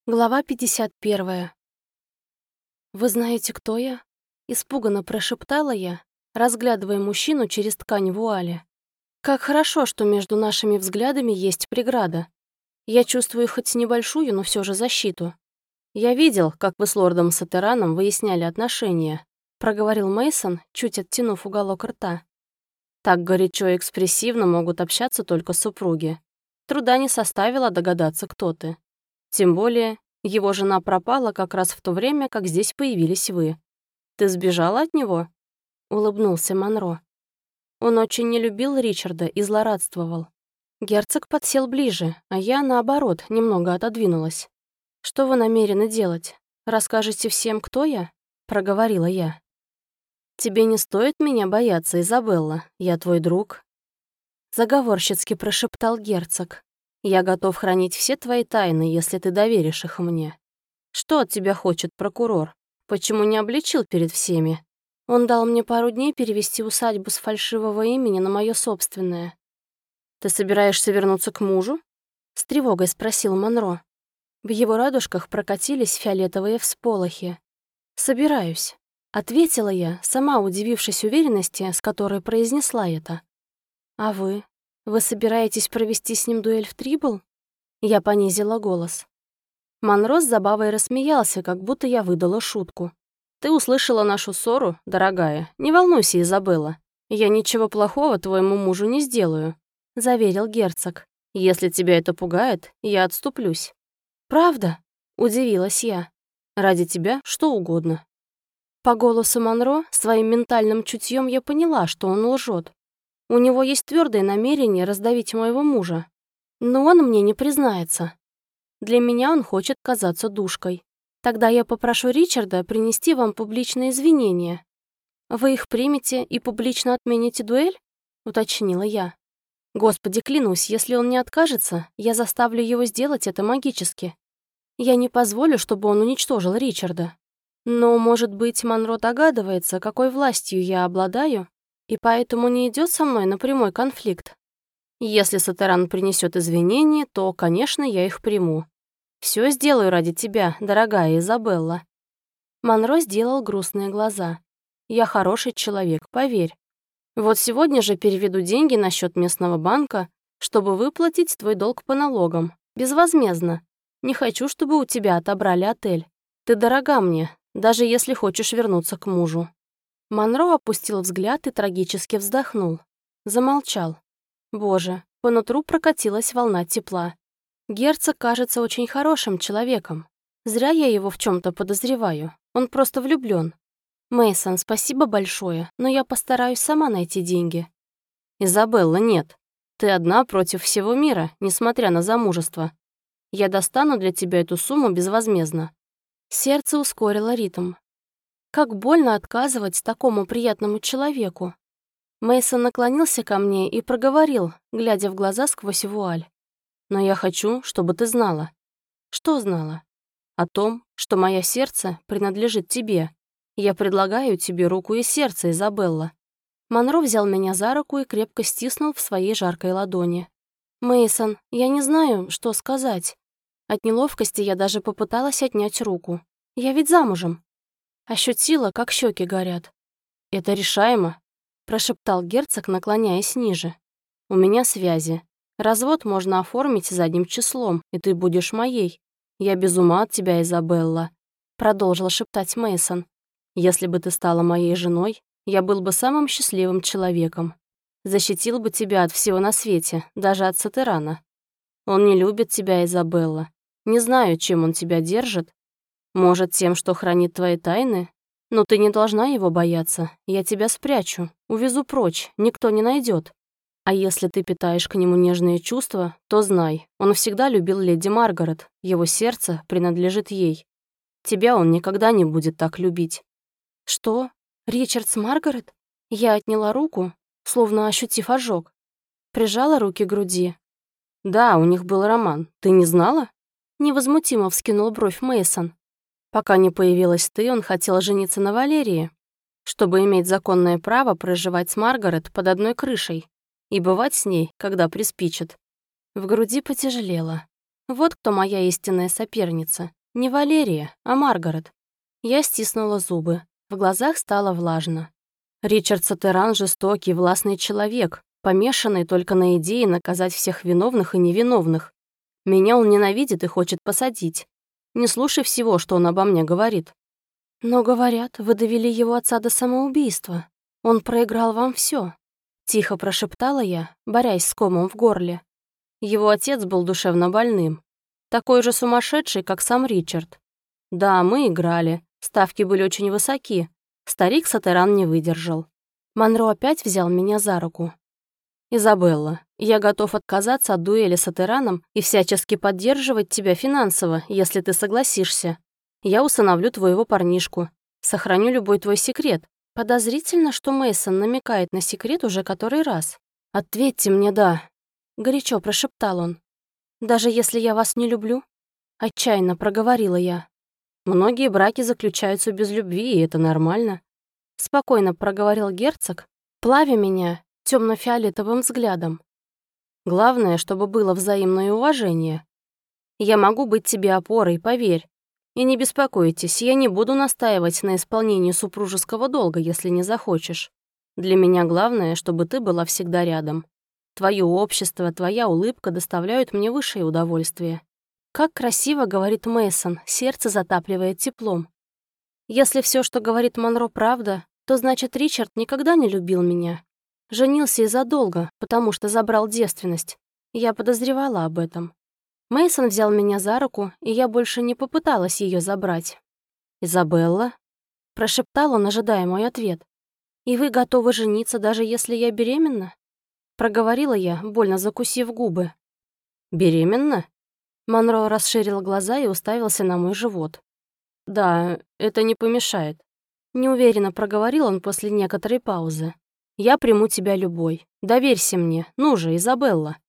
Глава 51. «Вы знаете, кто я?» — испуганно прошептала я, разглядывая мужчину через ткань вуали. «Как хорошо, что между нашими взглядами есть преграда. Я чувствую хоть небольшую, но все же защиту. Я видел, как вы с лордом Сатераном выясняли отношения», — проговорил Мейсон, чуть оттянув уголок рта. «Так горячо и экспрессивно могут общаться только супруги. Труда не составило догадаться, кто ты. Тем более, его жена пропала как раз в то время, как здесь появились вы. Ты сбежала от него?» — улыбнулся Монро. Он очень не любил Ричарда и злорадствовал. Герцог подсел ближе, а я, наоборот, немного отодвинулась. «Что вы намерены делать? Расскажете всем, кто я?» — проговорила я. «Тебе не стоит меня бояться, Изабелла. Я твой друг». Заговорщицки прошептал герцог. «Я готов хранить все твои тайны, если ты доверишь их мне. Что от тебя хочет прокурор? Почему не обличил перед всеми? Он дал мне пару дней перевести усадьбу с фальшивого имени на мое собственное». «Ты собираешься вернуться к мужу?» — с тревогой спросил Монро. В его радужках прокатились фиолетовые всполохи. «Собираюсь», — ответила я, сама удивившись уверенности, с которой произнесла это. «А вы? Вы собираетесь провести с ним дуэль в Трибл?» Я понизила голос. Монро с забавой рассмеялся, как будто я выдала шутку. «Ты услышала нашу ссору, дорогая. Не волнуйся, Изабелла. Я ничего плохого твоему мужу не сделаю», — заверил герцог. «Если тебя это пугает, я отступлюсь». «Правда?» — удивилась я. «Ради тебя что угодно». По голосу Монро, своим ментальным чутьем я поняла, что он лжет. У него есть твердое намерение раздавить моего мужа. Но он мне не признается. Для меня он хочет казаться душкой. Тогда я попрошу Ричарда принести вам публичные извинения. Вы их примете и публично отмените дуэль? Уточнила я. Господи, клянусь, если он не откажется, я заставлю его сделать это магически. Я не позволю, чтобы он уничтожил Ричарда. Но, может быть, Монро догадывается, какой властью я обладаю, и поэтому не идет со мной на прямой конфликт. Если Сатеран принесет извинения, то, конечно, я их приму. Все сделаю ради тебя, дорогая Изабелла». Монро сделал грустные глаза. «Я хороший человек, поверь. Вот сегодня же переведу деньги на счет местного банка, чтобы выплатить твой долг по налогам, безвозмездно. Не хочу, чтобы у тебя отобрали отель. Ты дорога мне, даже если хочешь вернуться к мужу». Монро опустил взгляд и трагически вздохнул. Замолчал. Боже, по нутру прокатилась волна тепла. Герцог кажется очень хорошим человеком. Зря я его в чем то подозреваю. Он просто влюблен. Мейсон, спасибо большое, но я постараюсь сама найти деньги. Изабелла, нет. Ты одна против всего мира, несмотря на замужество. Я достану для тебя эту сумму безвозмездно. Сердце ускорило ритм. Как больно отказывать такому приятному человеку. Мейсон наклонился ко мне и проговорил, глядя в глаза сквозь вуаль. «Но я хочу, чтобы ты знала». «Что знала?» «О том, что мое сердце принадлежит тебе. Я предлагаю тебе руку и сердце, Изабелла». Монро взял меня за руку и крепко стиснул в своей жаркой ладони. Мейсон, я не знаю, что сказать. От неловкости я даже попыталась отнять руку. Я ведь замужем. Ощутила, как щеки горят. «Это решаемо», — прошептал герцог, наклоняясь ниже. «У меня связи. Развод можно оформить задним числом, и ты будешь моей. Я без ума от тебя, Изабелла», — продолжил шептать Мейсон. «Если бы ты стала моей женой, я был бы самым счастливым человеком. Защитил бы тебя от всего на свете, даже от Сатерана. Он не любит тебя, Изабелла. Не знаю, чем он тебя держит. Может, тем, что хранит твои тайны? Но ты не должна его бояться. Я тебя спрячу, увезу прочь, никто не найдет. А если ты питаешь к нему нежные чувства, то знай, он всегда любил леди Маргарет, его сердце принадлежит ей. Тебя он никогда не будет так любить». «Что? Ричард с Маргарет?» Я отняла руку, словно ощутив ожог. Прижала руки к груди. «Да, у них был роман. Ты не знала?» Невозмутимо вскинул бровь Мейсон. «Пока не появилась ты, он хотел жениться на Валерии, чтобы иметь законное право проживать с Маргарет под одной крышей и бывать с ней, когда приспичит». В груди потяжелело. Вот кто моя истинная соперница. Не Валерия, а Маргарет. Я стиснула зубы. В глазах стало влажно. Ричард Сатеран — жестокий, властный человек, помешанный только на идее наказать всех виновных и невиновных. Меня он ненавидит и хочет посадить. Не слушай всего, что он обо мне говорит. Но, говорят, вы довели его отца до самоубийства. Он проиграл вам все. Тихо прошептала я, борясь с комом в горле. Его отец был душевно больным. Такой же сумасшедший, как сам Ричард. Да, мы играли. Ставки были очень высоки. Старик Сатеран не выдержал. Монро опять взял меня за руку. «Изабелла, я готов отказаться от дуэли с Сатераном и всячески поддерживать тебя финансово, если ты согласишься. Я усыновлю твоего парнишку. Сохраню любой твой секрет. Подозрительно, что Мейсон намекает на секрет уже который раз. Ответьте мне «да», — горячо прошептал он. «Даже если я вас не люблю?» — отчаянно проговорила я. «Многие браки заключаются без любви, и это нормально», — спокойно проговорил герцог, плавя меня темно-фиолетовым взглядом. «Главное, чтобы было взаимное уважение. Я могу быть тебе опорой, поверь. И не беспокойтесь, я не буду настаивать на исполнении супружеского долга, если не захочешь. Для меня главное, чтобы ты была всегда рядом. Твое общество, твоя улыбка доставляют мне высшее удовольствие». Как красиво говорит Мейсон, сердце затапливает теплом. Если все, что говорит Монро, правда, то значит, Ричард никогда не любил меня. Женился из-за долга, потому что забрал девственность. Я подозревала об этом. Мейсон взял меня за руку, и я больше не попыталась ее забрать. «Изабелла?» — прошептал он, ожидая мой ответ. «И вы готовы жениться, даже если я беременна?» Проговорила я, больно закусив губы. «Беременна?» Монро расширил глаза и уставился на мой живот. «Да, это не помешает», — неуверенно проговорил он после некоторой паузы. «Я приму тебя любой. Доверься мне. Ну же, Изабелла».